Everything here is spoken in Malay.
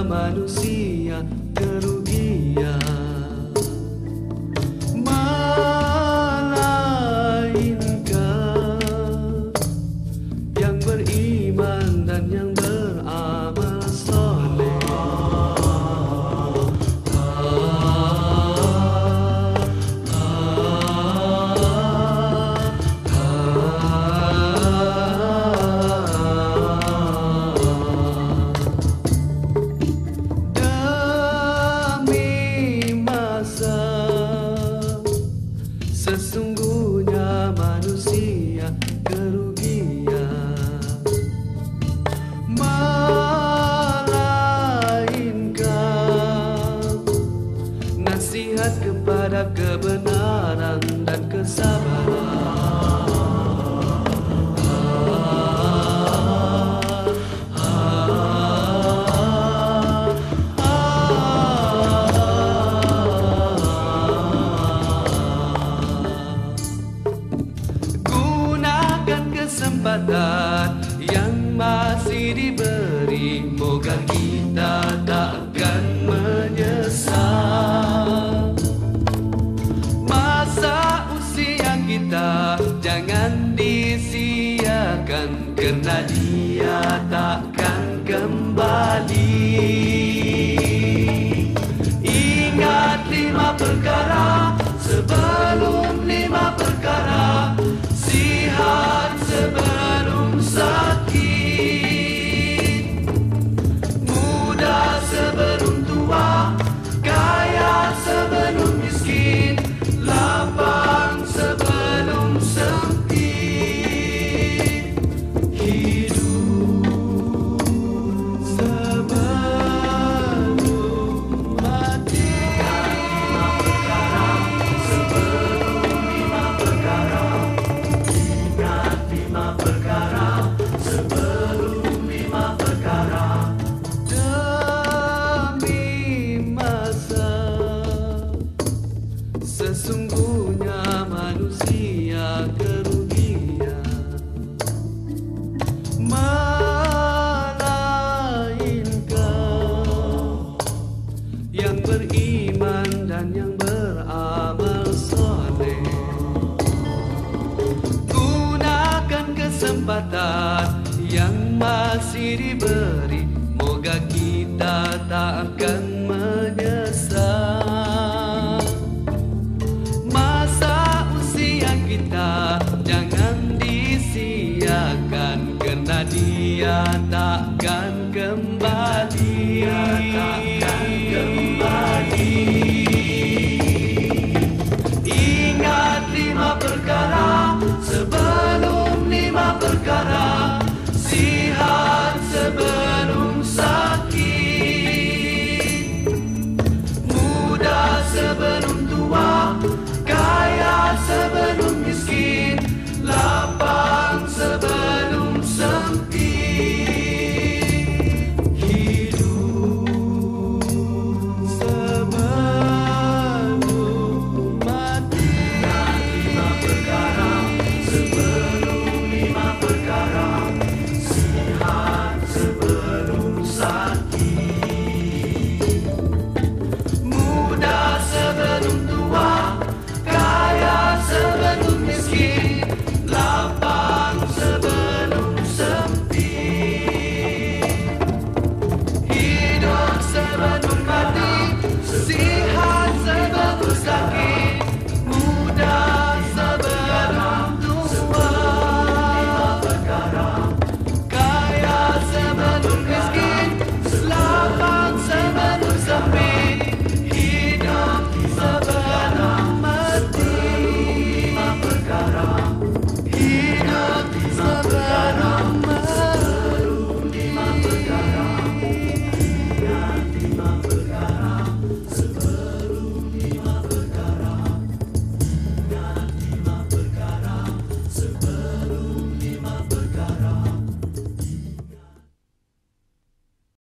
manusia kerugian, melainkan yang beriman dan yang beramal soleh. Sesungguhnya manusia kerugian, melainkan nasihat kepada kebenaran dan kesabaran. Kesempatan yang masih diberi, moga kita takkan menyesal. Masa usia kita jangan disia-siakan, kerana dia takkan kembali. Ingat 5 perkara sebelum 5 perkara, sihat sebelum sakit, muda sebelum tua, kaya sebelum miskin, lapang sebelum sempit, hidup sebelum mati. Sesungguhnya manusia kerugian, melainkan yang beriman dan yang beramal soleh. Gunakan kesempatan yang masih diberi, moga kita tak akan menyesal. Masa usia kita jangan disia-siakan, kerana dia takkan kembali.